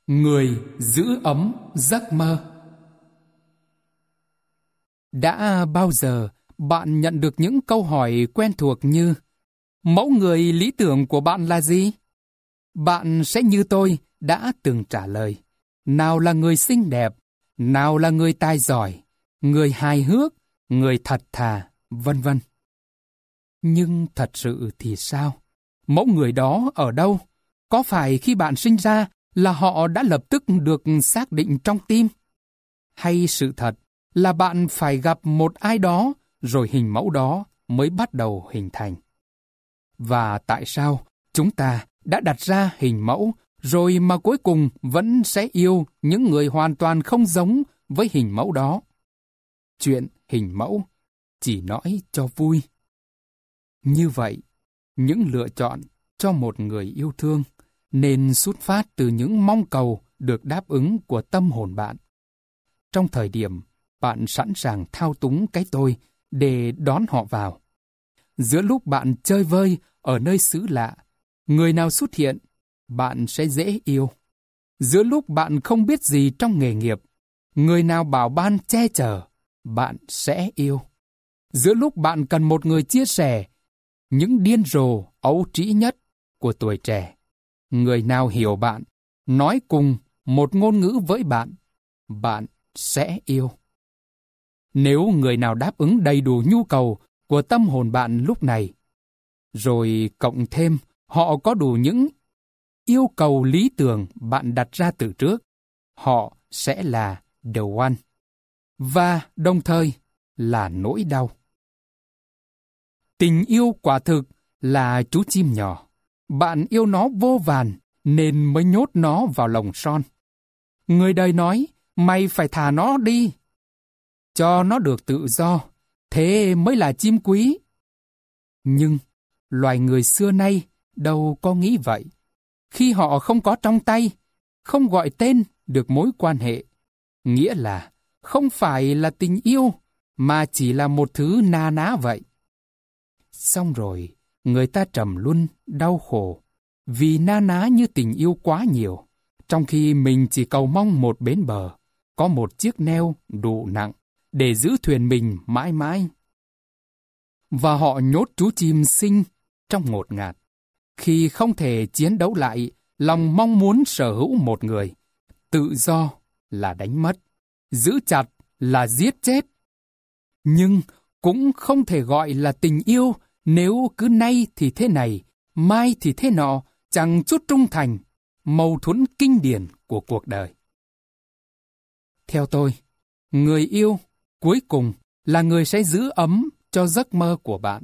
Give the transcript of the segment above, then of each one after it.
Người giữ ấm giấc mơ. Đã bao giờ bạn nhận được những câu hỏi quen thuộc như: mẫu người lý tưởng của bạn là gì? Bạn sẽ như tôi đã từng trả lời: nào là người xinh đẹp, nào là người tài giỏi, người hài hước, người thật thà, vân vân. Nhưng thật sự thì sao? Mẫu người đó ở đâu? Có phải khi bạn sinh ra là họ đã lập tức được xác định trong tim? Hay sự thật là bạn phải gặp một ai đó rồi hình mẫu đó mới bắt đầu hình thành? Và tại sao chúng ta đã đặt ra hình mẫu rồi mà cuối cùng vẫn sẽ yêu những người hoàn toàn không giống với hình mẫu đó? Chuyện hình mẫu chỉ nói cho vui. Như vậy, những lựa chọn cho một người yêu thương nên xuất phát từ những mong cầu được đáp ứng của tâm hồn bạn. Trong thời điểm bạn sẵn sàng thao túng cái tôi để đón họ vào. Giữa lúc bạn chơi vơi ở nơi xứ lạ, người nào xuất hiện, bạn sẽ dễ yêu. Giữa lúc bạn không biết gì trong nghề nghiệp, người nào bảo ban che chở, bạn sẽ yêu. Giữa lúc bạn cần một người chia sẻ những điên rồ ấu trĩ nhất của tuổi trẻ, người nào hiểu bạn, nói cùng một ngôn ngữ với bạn, bạn sẽ yêu. Nếu người nào đáp ứng đầy đủ nhu cầu của tâm hồn bạn lúc này, rồi cộng thêm họ có đủ những yêu cầu lý tưởng bạn đặt ra từ trước, họ sẽ là the one, và đồng thời là nỗi đau. Tình yêu quả thực là chú chim nhỏ. Bạn yêu nó vô vàn nên mới nhốt nó vào lồng son. Người đời nói, mày phải thả nó đi, cho nó được tự do, thế mới là chim quý. Nhưng loài người xưa nay đâu có nghĩ vậy. Khi họ không có trong tay, không gọi tên được mối quan hệ, nghĩa là không phải là tình yêu, mà chỉ là một thứ na ná vậy. Xong rồi, người ta trầm luân, đau khổ, vì na ná như tình yêu quá nhiều, trong khi mình chỉ cầu mong một bến bờ, có một chiếc neo đủ nặng để giữ thuyền mình mãi mãi. Và họ nhốt chú chim sinh trong ngột ngạt. Khi không thể chiến đấu lại lòng mong muốn sở hữu một người, tự do là đánh mất, giữ chặt là giết chết. Nhưng cũng không thể gọi là tình yêu nếu cứ nay thì thế này, mai thì thế nọ, chẳng chút trung thành, mâu thuẫn kinh điển của cuộc đời. Theo tôi, người yêu cuối cùng là người sẽ giữ ấm cho giấc mơ của bạn.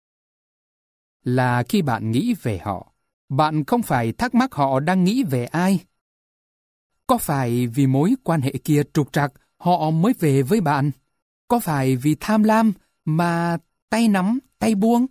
Là khi bạn nghĩ về họ, bạn không phải thắc mắc họ đang nghĩ về ai. Có phải vì mối quan hệ kia trục trặc họ mới về với bạn? Có phải vì tham lam mà tay nắm tay buông?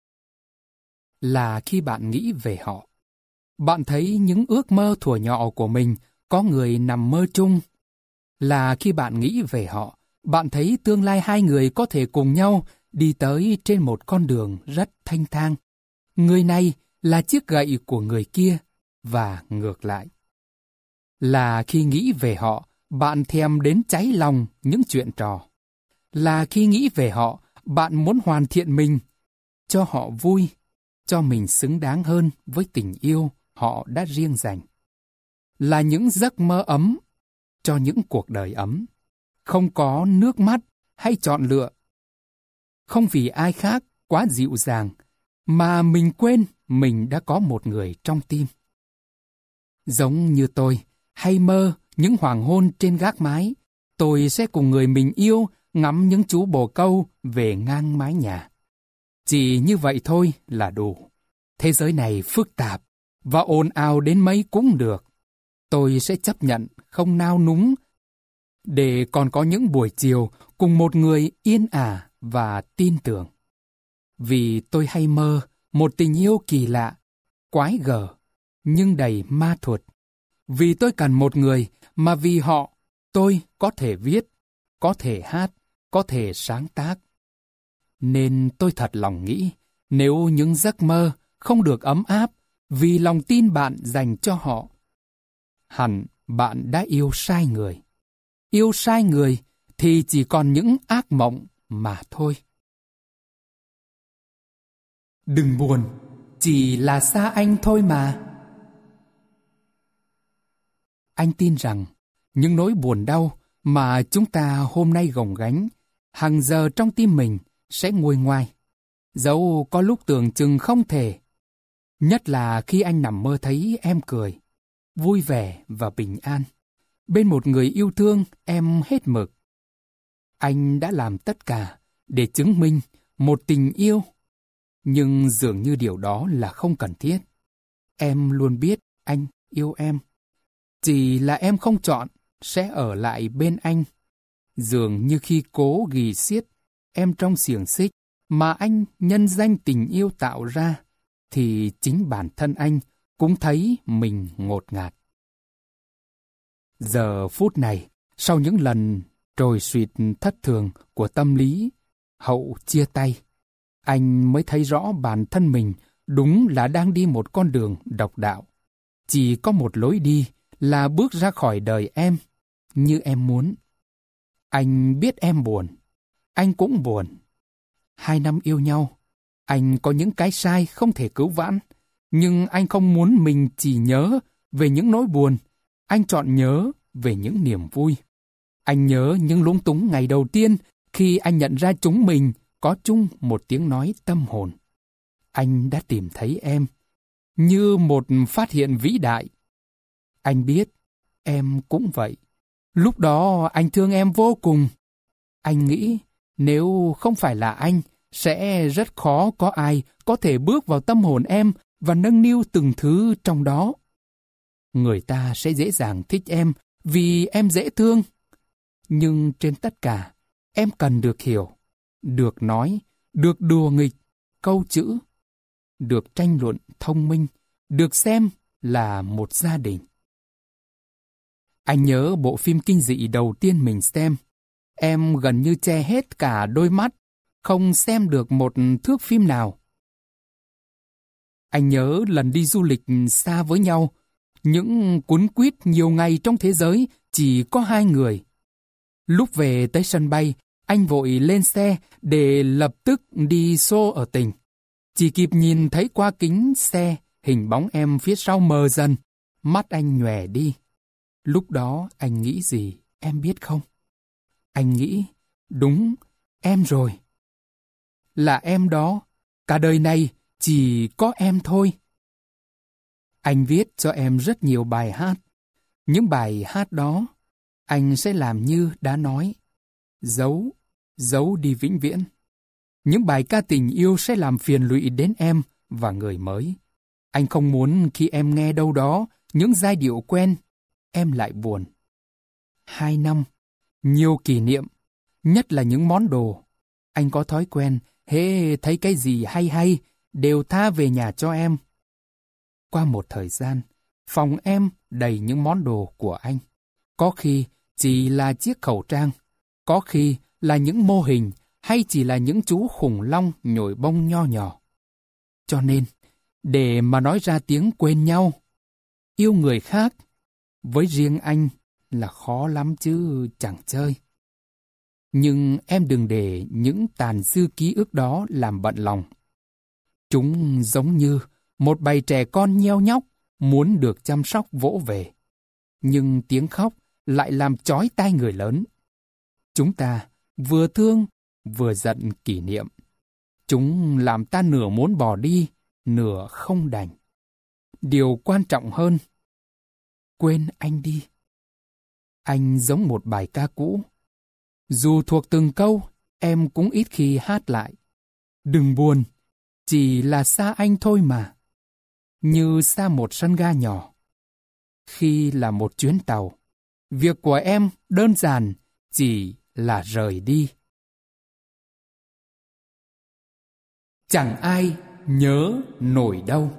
Là khi bạn nghĩ về họ, bạn thấy những ước mơ thuở nhỏ của mình có người nằm mơ chung. Là khi bạn nghĩ về họ, bạn thấy tương lai hai người có thể cùng nhau đi tới trên một con đường rất thanh thang. Người này là chiếc gậy của người kia và ngược lại. Là khi nghĩ về họ, bạn thèm đến cháy lòng những chuyện trò. Là khi nghĩ về họ, bạn muốn hoàn thiện mình, cho họ vui, cho mình xứng đáng hơn với tình yêu họ đã riêng dành. Là những giấc mơ ấm, cho những cuộc đời ấm, không có nước mắt hay chọn lựa. Không vì ai khác quá dịu dàng, mà mình quên mình đã có một người trong tim. Giống như tôi, hay mơ những hoàng hôn trên gác mái, tôi sẽ cùng người mình yêu ngắm những chú bồ câu về ngang mái nhà. Chỉ như vậy thôi là đủ. Thế giới này phức tạp và ồn ào đến mấy cũng được. Tôi sẽ chấp nhận không nao núng để còn có những buổi chiều cùng một người yên ả và tin tưởng. Vì tôi hay mơ một tình yêu kỳ lạ, quái gở, nhưng đầy ma thuật. Vì tôi cần một người mà vì họ, tôi có thể viết, có thể hát, có thể sáng tác. Nên tôi thật lòng nghĩ, nếu những giấc mơ không được ấm áp vì lòng tin bạn dành cho họ, hẳn bạn đã yêu sai người. Yêu sai người thì chỉ còn những ác mộng mà thôi. Đừng buồn, chỉ là xa anh thôi mà. Anh tin rằng những nỗi buồn đau mà chúng ta hôm nay gồng gánh hàng giờ trong tim mình sẽ nguôi ngoai, dẫu có lúc tưởng chừng không thể. Nhất là khi anh nằm mơ thấy em cười, vui vẻ và bình an, bên một người yêu thương em hết mực. Anh đã làm tất cả để chứng minh một tình yêu, nhưng dường như điều đó là không cần thiết. Em luôn biết anh yêu em. Chỉ là em không chọn sẽ ở lại bên anh. Dường như khi cố ghì xiết em trong xiềng xích mà anh nhân danh tình yêu tạo ra, thì chính bản thân anh cũng thấy mình ngột ngạt. Giờ phút này, sau những lần trồi sụt thất thường của tâm lý hậu chia tay, anh mới thấy rõ bản thân mình đúng là đang đi một con đường độc đạo. Chỉ có một lối đi là bước ra khỏi đời em, như em muốn. Anh biết em buồn, anh cũng buồn. 2 năm yêu nhau, anh có những cái sai không thể cứu vãn, nhưng anh không muốn mình chỉ nhớ về những nỗi buồn, anh chọn nhớ về những niềm vui. Anh nhớ những lúng túng ngày đầu tiên khi anh nhận ra chúng mình có chung một tiếng nói tâm hồn. Anh đã tìm thấy em, như một phát hiện vĩ đại. Anh biết, em cũng vậy. Lúc đó anh thương em vô cùng. Anh nghĩ nếu không phải là anh, sẽ rất khó có ai có thể bước vào tâm hồn em và nâng niu từng thứ trong đó. Người ta sẽ dễ dàng thích em vì em dễ thương. Nhưng trên tất cả, em cần được hiểu, được nói, được đùa nghịch, câu chữ, được tranh luận thông minh, được xem là một gia đình. Anh nhớ bộ phim kinh dị đầu tiên mình xem. Em gần như che hết cả đôi mắt, không xem được một thước phim nào. Anh nhớ lần đi du lịch xa với nhau, những cuốn quýt nhiều ngày trong thế giới chỉ có 2 người. Lúc về tới sân bay, anh vội lên xe để lập tức đi xô ở tỉnh. Chỉ kịp nhìn thấy qua kính xe, hình bóng em phía sau mờ dần, mắt anh nhòe đi. Lúc đó anh nghĩ gì, em biết không? Anh nghĩ, đúng, em rồi. Là em đó, cả đời này chỉ có em thôi. Anh viết cho em rất nhiều bài hát. Những bài hát đó, anh sẽ làm như đã nói. Giấu đi vĩnh viễn. Những bài ca tình yêu sẽ làm phiền lụy đến em và người mới. Anh không muốn khi em nghe đâu đó những giai điệu quen, em lại buồn. 2 năm, nhiều kỷ niệm, nhất là những món đồ. Anh có thói quen, hễ thấy cái gì hay hay, đều tha về nhà cho em. Qua một thời gian, phòng em đầy những món đồ của anh. Có khi chỉ là chiếc khẩu trang, có khi là những mô hình, hay chỉ là những chú khủng long nhồi bông nho nhỏ. Cho nên, để mà nói ra tiếng quên nhau, yêu người khác, với riêng anh là khó lắm chứ chẳng chơi. Nhưng em đừng để những tàn dư ký ức đó làm bận lòng. Chúng giống như một bầy trẻ con nheo nhóc muốn được chăm sóc vỗ về. Nhưng tiếng khóc lại làm chói tai người lớn. Chúng ta vừa thương vừa giận kỷ niệm. Chúng làm ta nửa muốn bỏ đi, nửa không đành. Điều quan trọng hơn, quên anh đi. Anh giống một bài ca cũ. Dù thuộc từng câu, em cũng ít khi hát lại. Đừng buồn, chỉ là xa anh thôi mà. Như xa một sân ga nhỏ. Khi là một chuyến tàu, việc của em đơn giản chỉ là rời đi. Chẳng ai nhớ nổi đâu.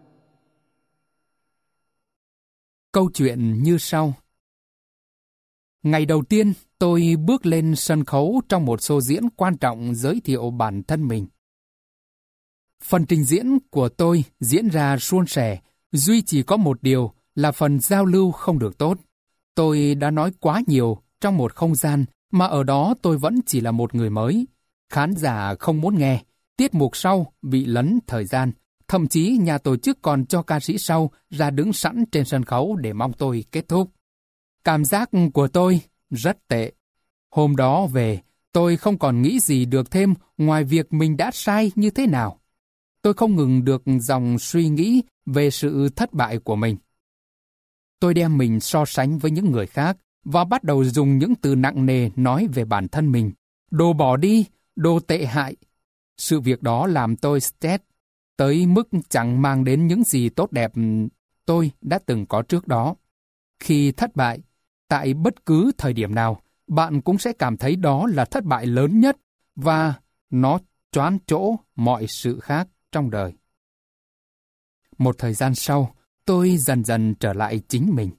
Câu chuyện như sau. Ngày đầu tiên, tôi bước lên sân khấu trong một show diễn quan trọng giới thiệu bản thân mình. Phần trình diễn của tôi diễn ra suôn sẻ, duy chỉ có một điều là phần giao lưu không được tốt. Tôi đã nói quá nhiều trong một không gian mà ở đó tôi vẫn chỉ là một người mới. Khán giả không muốn nghe, tiết mục sau bị lấn thời gian. Thậm chí nhà tổ chức còn cho ca sĩ sau ra đứng sẵn trên sân khấu để mong tôi kết thúc. Cảm giác của tôi rất tệ. Hôm đó về, tôi không còn nghĩ gì được thêm ngoài việc mình đã sai như thế nào. Tôi không ngừng được dòng suy nghĩ về sự thất bại của mình. Tôi đem mình so sánh với những người khác và bắt đầu dùng những từ nặng nề nói về bản thân mình. Đồ bỏ đi, đồ tệ hại. Sự việc đó làm tôi stress tới mức chẳng mang đến những gì tốt đẹp tôi đã từng có trước đó. Khi thất bại, tại bất cứ thời điểm nào, bạn cũng sẽ cảm thấy đó là thất bại lớn nhất và nó choán chỗ mọi sự khác trong đời. Một thời gian sau, tôi dần dần trở lại chính mình.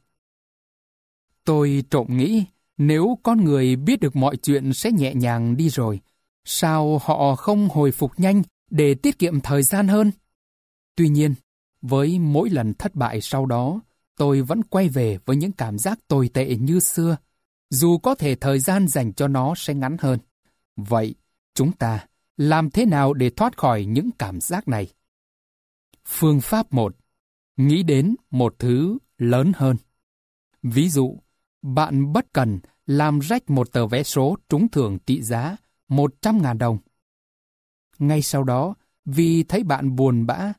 Tôi trộm nghĩ, nếu con người biết được mọi chuyện sẽ nhẹ nhàng đi rồi, sao họ không hồi phục nhanh để tiết kiệm thời gian hơn? Tuy nhiên, với mỗi lần thất bại sau đó, tôi vẫn quay về với những cảm giác tồi tệ như xưa, dù có thể thời gian dành cho nó sẽ ngắn hơn. Vậy, chúng ta làm thế nào để thoát khỏi những cảm giác này? Phương pháp 1. Nghĩ đến một thứ lớn hơn. Ví dụ, bạn bất cần làm rách một tờ vé số trúng thưởng trị giá 100.000 đồng. Ngay sau đó, vì thấy bạn buồn bã,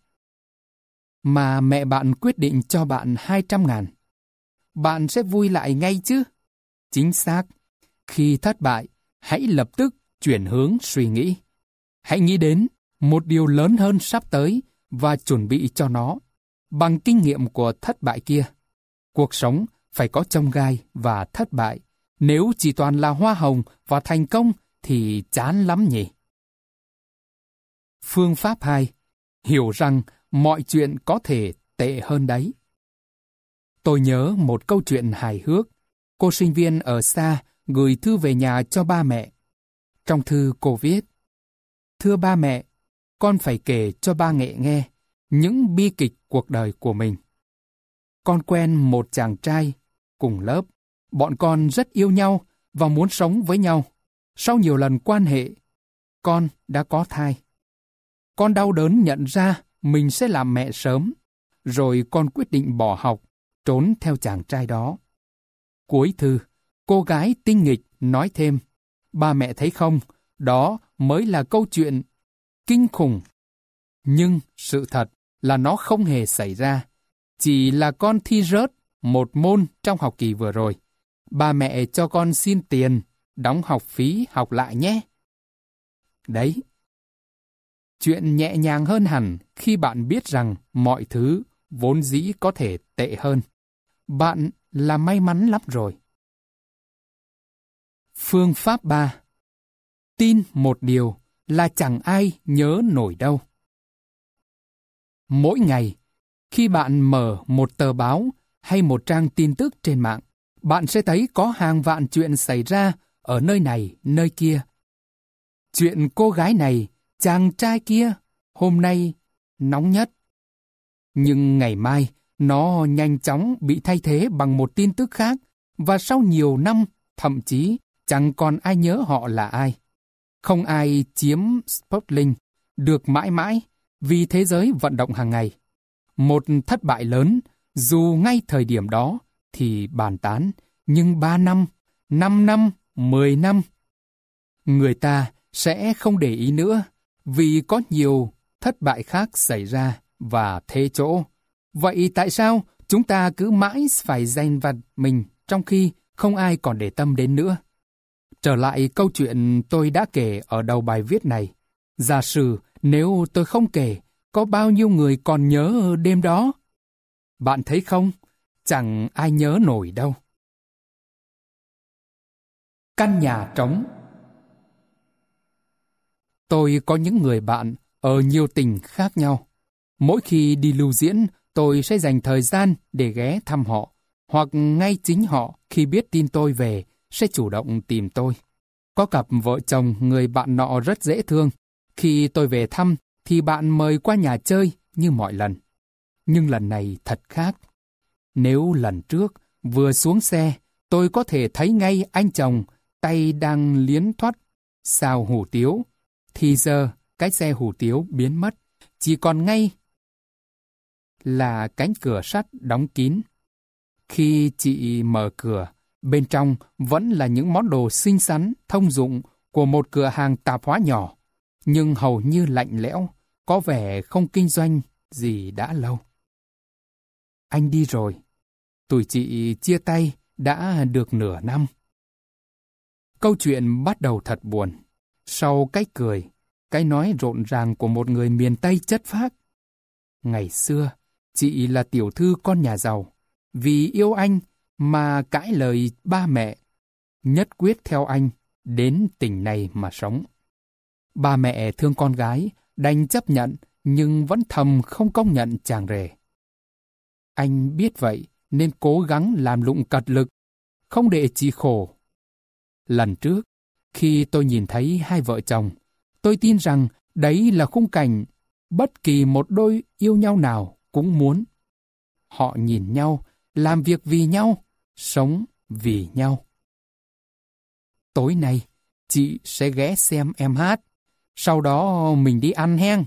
mà mẹ bạn quyết định cho bạn 200.000. Bạn sẽ vui lại ngay chứ? Chính xác. Khi thất bại, hãy lập tức chuyển hướng suy nghĩ. Hãy nghĩ đến một điều lớn hơn sắp tới và chuẩn bị cho nó. Bằng kinh nghiệm của thất bại kia, cuộc sống phải có chông gai và thất bại. Nếu chỉ toàn là hoa hồng và thành công thì chán lắm nhỉ. Phương pháp 2. Hiểu rằng mọi chuyện có thể tệ hơn đấy. Tôi nhớ một câu chuyện hài hước. Cô sinh viên ở xa gửi thư về nhà cho ba mẹ. Trong thư cô viết: Thưa ba mẹ, con phải kể cho ba mẹ nghe những bi kịch cuộc đời của mình. Con quen một chàng trai cùng lớp. Bọn con rất yêu nhau và muốn sống với nhau. Sau nhiều lần quan hệ, con đã có thai. Con đau đớn nhận ra mình sẽ làm mẹ sớm, rồi con quyết định bỏ học, trốn theo chàng trai đó. Cuối thư, cô gái tinh nghịch nói thêm: Ba mẹ thấy không, đó mới là câu chuyện kinh khủng. Nhưng sự thật là nó không hề xảy ra. Chỉ là con thi rớt một môn trong học kỳ vừa rồi. Ba mẹ cho con xin tiền, đóng học phí học lại nhé. Đấy. Chuyện nhẹ nhàng hơn hẳn khi bạn biết rằng mọi thứ vốn dĩ có thể tệ hơn. Bạn là may mắn lắm rồi. Phương pháp 3. Tin một điều là chẳng ai nhớ nổi đâu. Mỗi ngày, khi bạn mở một tờ báo hay một trang tin tức trên mạng, bạn sẽ thấy có hàng vạn chuyện xảy ra ở nơi này, nơi kia. Chuyện cô gái này, chàng trai kia, hôm nay nóng nhất. Nhưng ngày mai, nó nhanh chóng bị thay thế bằng một tin tức khác, và sau nhiều năm, thậm chí chẳng còn ai nhớ họ là ai. Không ai chiếm Sputnik được mãi mãi vì thế giới vận động hàng ngày. Một thất bại lớn, dù ngay thời điểm đó thì bàn tán, nhưng 3 năm, 5 năm, 10 năm, người ta sẽ không để ý nữa vì có nhiều thất bại khác xảy ra và thế chỗ. Vậy tại sao chúng ta cứ mãi phải giành vặt mình trong khi không ai còn để tâm đến nữa? Trở lại câu chuyện tôi đã kể ở đầu bài viết này. Giả sử nếu tôi không kể, có bao nhiêu người còn nhớ đêm đó? Bạn thấy không? Chẳng ai nhớ nổi đâu. Căn nhà trống. Tôi có những người bạn ở nhiều tỉnh khác nhau. Mỗi khi đi lưu diễn, tôi sẽ dành thời gian để ghé thăm họ, hoặc ngay chính họ khi biết tin tôi về sẽ chủ động tìm tôi. Có cặp vợ chồng người bạn nọ rất dễ thương. Khi tôi về thăm thì bạn mời qua nhà chơi như mọi lần. Nhưng lần này thật khác. Nếu lần trước vừa xuống xe, tôi có thể thấy ngay anh chồng tay đang liến thoắt xào hủ tiếu. Thì giờ cái xe hủ tiếu biến mất, chỉ còn ngay là cánh cửa sắt đóng kín. Khi chị mở cửa, bên trong vẫn là những món đồ xinh xắn, thông dụng của một cửa hàng tạp hóa nhỏ, nhưng hầu như lạnh lẽo, có vẻ không kinh doanh gì đã lâu. Anh đi rồi. Tụi chị chia tay đã được nửa năm. Câu chuyện bắt đầu thật buồn. Sau cái cười, cái nói rộn ràng của một người miền Tây chất phác. Ngày xưa, chị là tiểu thư con nhà giàu. Vì yêu anh mà cãi lời ba mẹ, nhất quyết theo anh đến tỉnh này mà sống. Ba mẹ thương con gái, đành chấp nhận nhưng vẫn thầm không công nhận chàng rể. Anh biết vậy nên cố gắng làm lụng cật lực, không để chị khổ. Lần trước, khi tôi nhìn thấy hai vợ chồng, tôi tin rằng đấy là khung cảnh bất kỳ một đôi yêu nhau nào cũng muốn. Họ nhìn nhau, làm việc vì nhau, sống vì nhau. Tối nay, chị sẽ ghé xem em hát, sau đó mình đi ăn hen.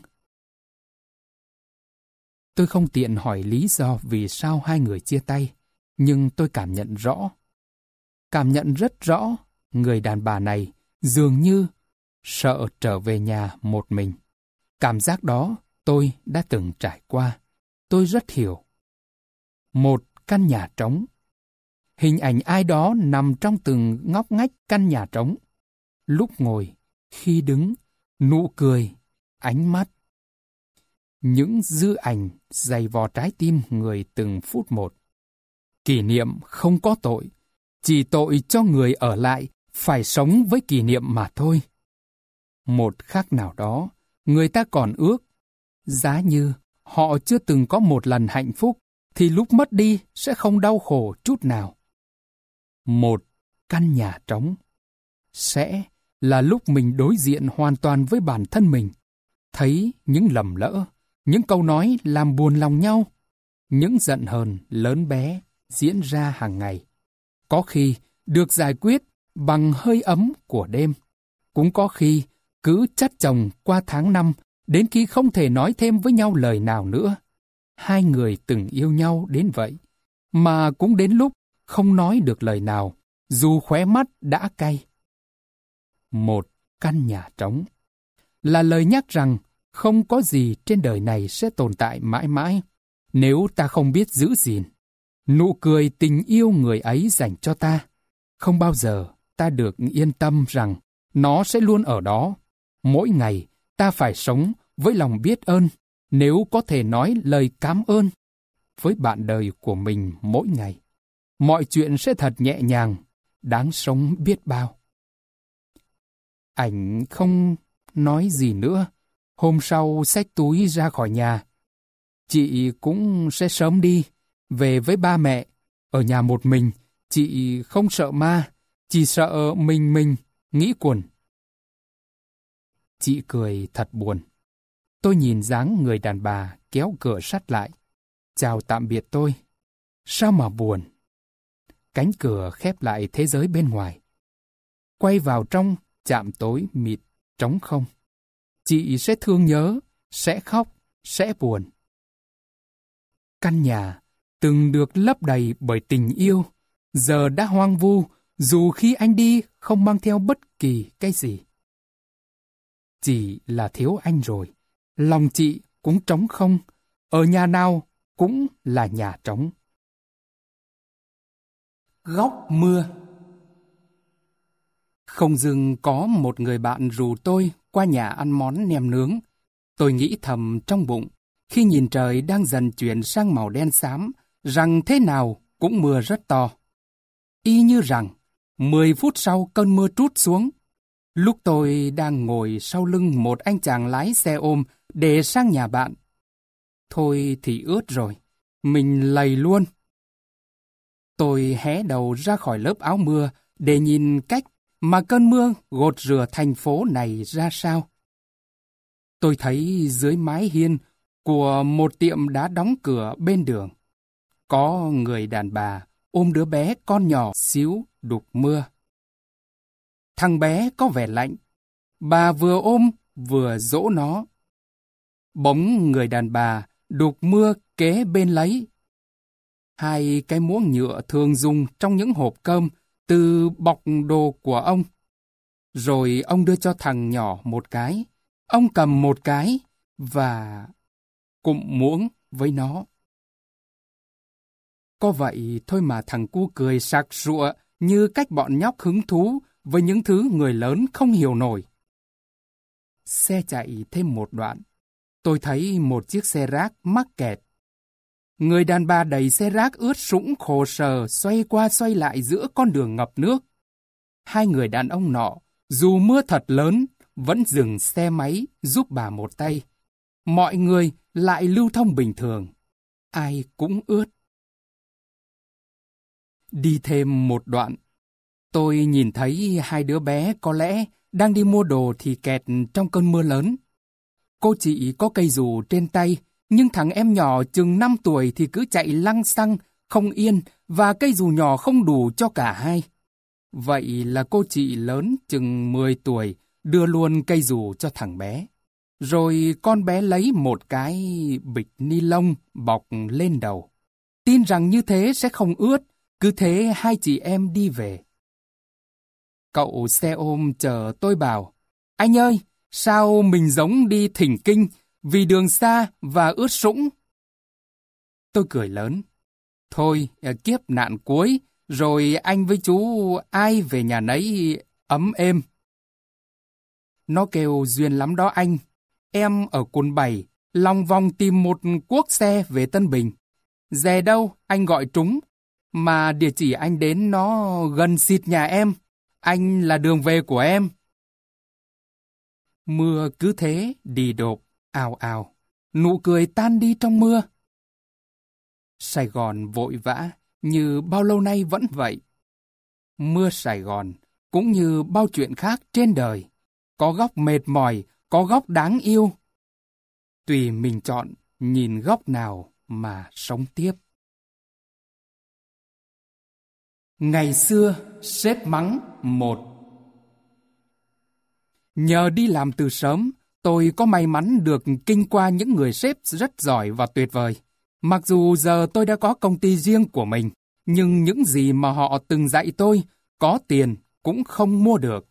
Tôi không tiện hỏi lý do vì sao hai người chia tay, nhưng tôi cảm nhận rất rõ, người đàn bà này dường như sợ trở về nhà một mình. Cảm giác đó tôi đã từng trải qua, tôi rất hiểu. Một căn nhà trống. Hình ảnh ai đó nằm trong từng ngóc ngách căn nhà trống. Lúc ngồi, khi đứng, nụ cười, ánh mắt. Những dư ảnh dày vò trái tim người từng phút một. Kỷ niệm không có tội, chỉ tội cho người ở lại phải sống với kỷ niệm mà thôi. Một khắc nào đó, người ta còn ước, giá như họ chưa từng có một lần hạnh phúc, thì lúc mất đi sẽ không đau khổ chút nào. Một căn nhà trống sẽ là lúc mình đối diện hoàn toàn với bản thân mình, thấy những lầm lỡ, những câu nói làm buồn lòng nhau, những giận hờn lớn bé diễn ra hàng ngày. Có khi được giải quyết bằng hơi ấm của đêm, cũng có khi cứ chất chồng qua tháng năm đến khi không thể nói thêm với nhau lời nào nữa. Hai người từng yêu nhau đến vậy, mà cũng đến lúc không nói được lời nào, dù khóe mắt đã cay. Một căn nhà trống là lời nhắc rằng không có gì trên đời này sẽ tồn tại mãi mãi nếu ta không biết giữ gìn. Nụ cười tình yêu người ấy dành cho ta, không bao giờ ta được yên tâm rằng nó sẽ luôn ở đó. Mỗi ngày ta phải sống với lòng biết ơn, nếu có thể nói lời cảm ơn với bạn đời của mình mỗi ngày. Mọi chuyện sẽ thật nhẹ nhàng, đáng sống biết bao. Ảnh không nói gì nữa. Hôm sau xách túi ra khỏi nhà. Chị cũng sẽ sớm đi, về với ba mẹ. Ở nhà một mình, chị không sợ ma, chỉ sợ mình nghĩ quẩn. Chị cười thật buồn. Tôi nhìn dáng người đàn bà kéo cửa sắt lại. Chào tạm biệt tôi. Sao mà buồn? Cánh cửa khép lại thế giới bên ngoài. Quay vào trong chạm tối mịt, trống không. Chị sẽ thương nhớ, sẽ khóc, sẽ buồn. Căn nhà từng được lấp đầy bởi tình yêu, giờ đã hoang vu, dù khi anh đi không mang theo bất kỳ cái gì. Chỉ là thiếu anh rồi, lòng chị cũng trống không, ở nhà nào cũng là nhà trống. Góc mưa. Không dừng có một người bạn rủ tôi qua nhà ăn món nem nướng. Tôi nghĩ thầm trong bụng, khi nhìn trời đang dần chuyển sang màu đen xám, rằng thế nào cũng mưa rất to. Y như rằng, 10 phút sau cơn mưa trút xuống. Lúc tôi đang ngồi sau lưng một anh chàng lái xe ôm để sang nhà bạn. Thôi thì ướt rồi, mình lầy luôn. Tôi hé đầu ra khỏi lớp áo mưa để nhìn cách mà cơn mưa gột rửa thành phố này ra sao. Tôi thấy dưới mái hiên của một tiệm đã đóng cửa bên đường, có người đàn bà ôm đứa bé con nhỏ xíu đục mưa. Thằng bé có vẻ lạnh. Bà vừa ôm vừa dỗ nó. Bỗng người đàn bà đục mưa kế bên lấy. Hai cái muỗng nhựa thường dùng trong những hộp cơm từ bọc đồ của ông. Rồi ông đưa cho thằng nhỏ một cái. Ông cầm một cái và cụm muỗng với nó. Có vậy thôi mà thằng cu cười sặc sụa như cách bọn nhóc hứng thú với những thứ người lớn không hiểu nổi. Xe chạy thêm một đoạn. Tôi thấy một chiếc xe rác mắc kẹt. Người đàn bà đẩy xe rác ướt sũng khổ sở xoay qua xoay lại giữa con đường ngập nước. Hai người đàn ông nọ, dù mưa thật lớn, vẫn dừng xe máy giúp bà một tay. Mọi người lại lưu thông bình thường. Ai cũng ướt. Đi thêm một đoạn, tôi nhìn thấy hai đứa bé có lẽ đang đi mua đồ thì kẹt trong cơn mưa lớn. Cô chị có cây dù trên tay, nhưng thằng em nhỏ chừng 5 tuổi thì cứ chạy lăng xăng, không yên, và cây dù nhỏ không đủ cho cả hai. Vậy là cô chị lớn chừng 10 tuổi đưa luôn cây dù cho thằng bé. Rồi con bé lấy một cái bịch ni lông bọc lên đầu. Tin rằng như thế sẽ không ướt, cứ thế hai chị em đi về. Cậu xe ôm chờ tôi bảo, anh ơi, sao mình giống đi thỉnh kinh vì đường xa và ướt sũng? Tôi cười lớn. Thôi, kiếp nạn cuối, rồi anh với chú ai về nhà nấy ấm êm. Nó kêu duyên lắm đó anh. Em ở quận 7, lòng vòng tìm một cuốc xe về Tân Bình. Dè đâu, anh gọi trúng. Mà địa chỉ anh đến nó gần xịt nhà em. Anh là đường về của em. Mưa cứ thế, đi đột, ào ào. Nụ cười tan đi trong mưa. Sài Gòn vội vã, như bao lâu nay vẫn vậy. Mưa Sài Gòn, cũng như bao chuyện khác trên đời. Có góc mệt mỏi, có góc đáng yêu. Tùy mình chọn, nhìn góc nào mà sống tiếp. Ngày xưa, sếp mắng 1. Nhờ đi làm từ sớm, tôi có may mắn được kinh qua những người sếp rất giỏi và tuyệt vời. Mặc dù giờ tôi đã có công ty riêng của mình, nhưng những gì mà họ từng dạy tôi, có tiền cũng không mua được.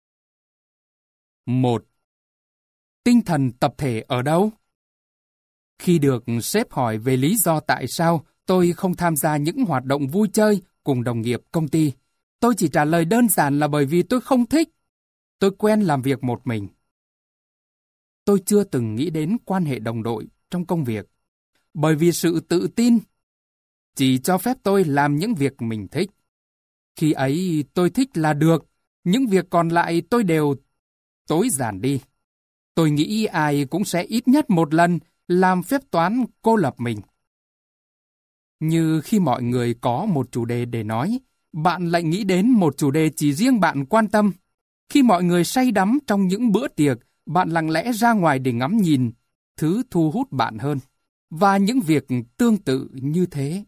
1. Tinh thần tập thể ở đâu? Khi được sếp hỏi về lý do tại sao tôi không tham gia những hoạt động vui chơi cùng đồng nghiệp công ty, tôi chỉ trả lời đơn giản là bởi vì tôi không thích. Tôi quen làm việc một mình. Tôi chưa từng nghĩ đến quan hệ đồng đội trong công việc, bởi vì sự tự tin chỉ cho phép tôi làm những việc mình thích. Khi ấy tôi thích là được, những việc còn lại tôi đều tối giản đi. Tôi nghĩ ai cũng sẽ ít nhất một lần làm phép toán cô lập mình. Như khi mọi người có một chủ đề để nói, bạn lại nghĩ đến một chủ đề chỉ riêng bạn quan tâm. Khi mọi người say đắm trong những bữa tiệc, bạn lặng lẽ ra ngoài để ngắm nhìn thứ thu hút bạn hơn. Và những việc tương tự như thế.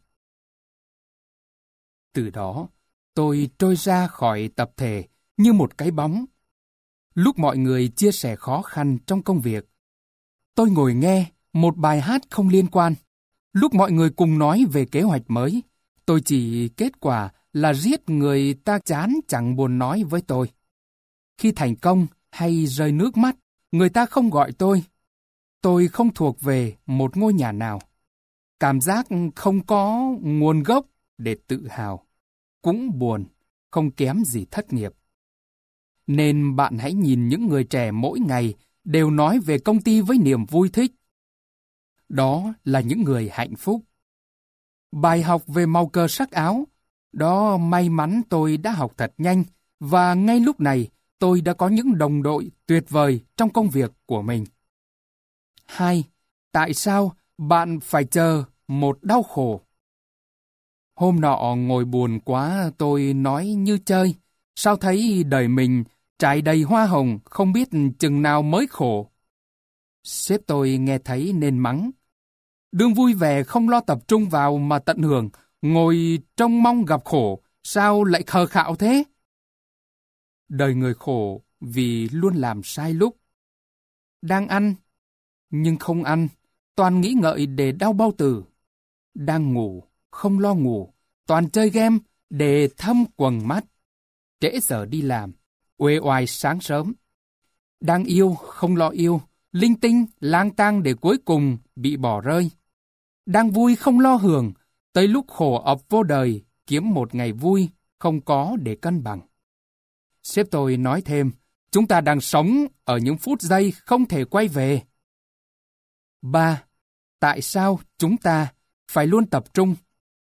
Từ đó, tôi trôi ra khỏi tập thể như một cái bóng. Lúc mọi người chia sẻ khó khăn trong công việc, tôi ngồi nghe một bài hát không liên quan. Lúc mọi người cùng nói về kế hoạch mới, tôi chỉ kết quả là giết người ta chán chẳng buồn nói với tôi. Khi thành công hay rơi nước mắt, người ta không gọi tôi. Tôi không thuộc về một ngôi nhà nào. Cảm giác không có nguồn gốc để tự hào. Cũng buồn, không kém gì thất nghiệp. Nên bạn hãy nhìn những người trẻ mỗi ngày đều nói về công ty với niềm vui thích. Đó là những người hạnh phúc. Bài học về màu cờ sắc áo, đó may mắn tôi đã học thật nhanh, và ngay lúc này tôi đã có những đồng đội tuyệt vời trong công việc của mình. 2. Tại sao bạn phải chờ một đau khổ? Hôm nọ ngồi buồn quá tôi nói như chơi, sao thấy đời mình trải đầy hoa hồng không biết chừng nào mới khổ. Sếp tôi nghe thấy nên mắng. Đương vui vẻ không lo tập trung vào mà tận hưởng, ngồi trông mong gặp khổ, sao lại khờ khạo thế? Đời người khổ vì luôn làm sai lúc. Đang ăn, nhưng không ăn, toàn nghĩ ngợi để đau bao tử. Đang ngủ, không lo ngủ, toàn chơi game để thâm quầng mắt. Trễ giờ đi làm, uể oải sáng sớm. Đang yêu, không lo yêu, linh tinh, lang tang để cuối cùng bị bỏ rơi. Đang vui không lo hưởng, tới lúc khổ ập vô đời, kiếm một ngày vui, không có để cân bằng. Sếp tôi nói thêm, chúng ta đang sống ở những phút giây không thể quay về. 3. Tại sao chúng ta phải luôn tập trung?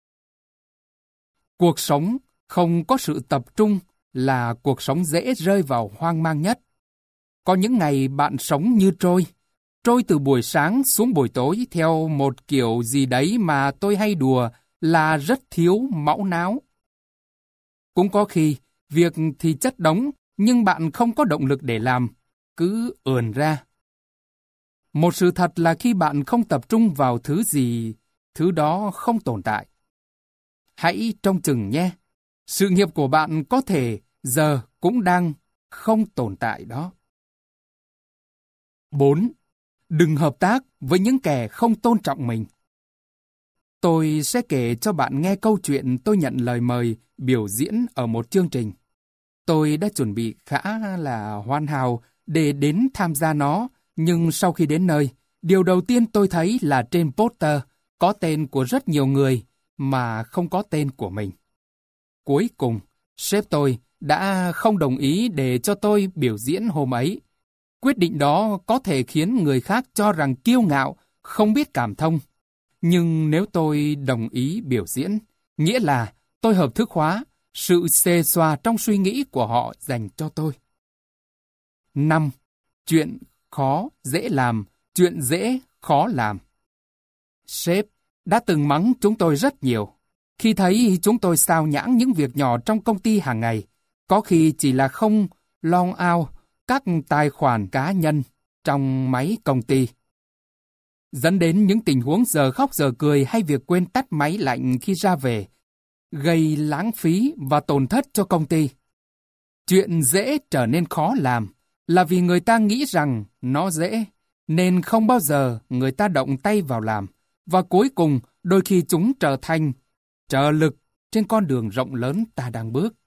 Cuộc sống không có sự tập trung là cuộc sống dễ rơi vào hoang mang nhất. Có những ngày bạn sống như trôi từ buổi sáng xuống buổi tối theo một kiểu gì đấy mà tôi hay đùa là rất thiếu mão náo. Cũng có khi, việc thì chất đống, nhưng bạn không có động lực để làm, cứ ườn ra. Một sự thật là khi bạn không tập trung vào thứ gì, thứ đó không tồn tại. Hãy trông chừng nhé, sự nghiệp của bạn có thể giờ cũng đang không tồn tại đó. 4. Đừng hợp tác với những kẻ không tôn trọng mình. Tôi sẽ kể cho bạn nghe câu chuyện tôi nhận lời mời biểu diễn ở một chương trình. Tôi đã chuẩn bị khá là hoàn hảo để đến tham gia nó, nhưng sau khi đến nơi, điều đầu tiên tôi thấy là trên poster có tên của rất nhiều người mà không có tên của mình. Cuối cùng, sếp tôi đã không đồng ý để cho tôi biểu diễn hôm ấy. Quyết định đó có thể khiến người khác cho rằng kiêu ngạo, không biết cảm thông. Nhưng nếu tôi đồng ý biểu diễn, nghĩa là tôi hợp thức hóa sự xê xoa trong suy nghĩ của họ dành cho tôi. 5. Chuyện khó dễ làm, chuyện dễ khó làm. Sếp đã từng mắng chúng tôi rất nhiều. Khi thấy chúng tôi xao nhãng những việc nhỏ trong công ty hàng ngày, có khi chỉ là không log out các tài khoản cá nhân trong máy công ty, dẫn đến những tình huống giờ khóc giờ cười hay việc quên tắt máy lạnh khi ra về, gây lãng phí và tổn thất cho công ty. Chuyện dễ trở nên khó làm là vì người ta nghĩ rằng nó dễ, nên không bao giờ người ta động tay vào làm, và cuối cùng đôi khi chúng trở thành trợ lực trên con đường rộng lớn ta đang bước.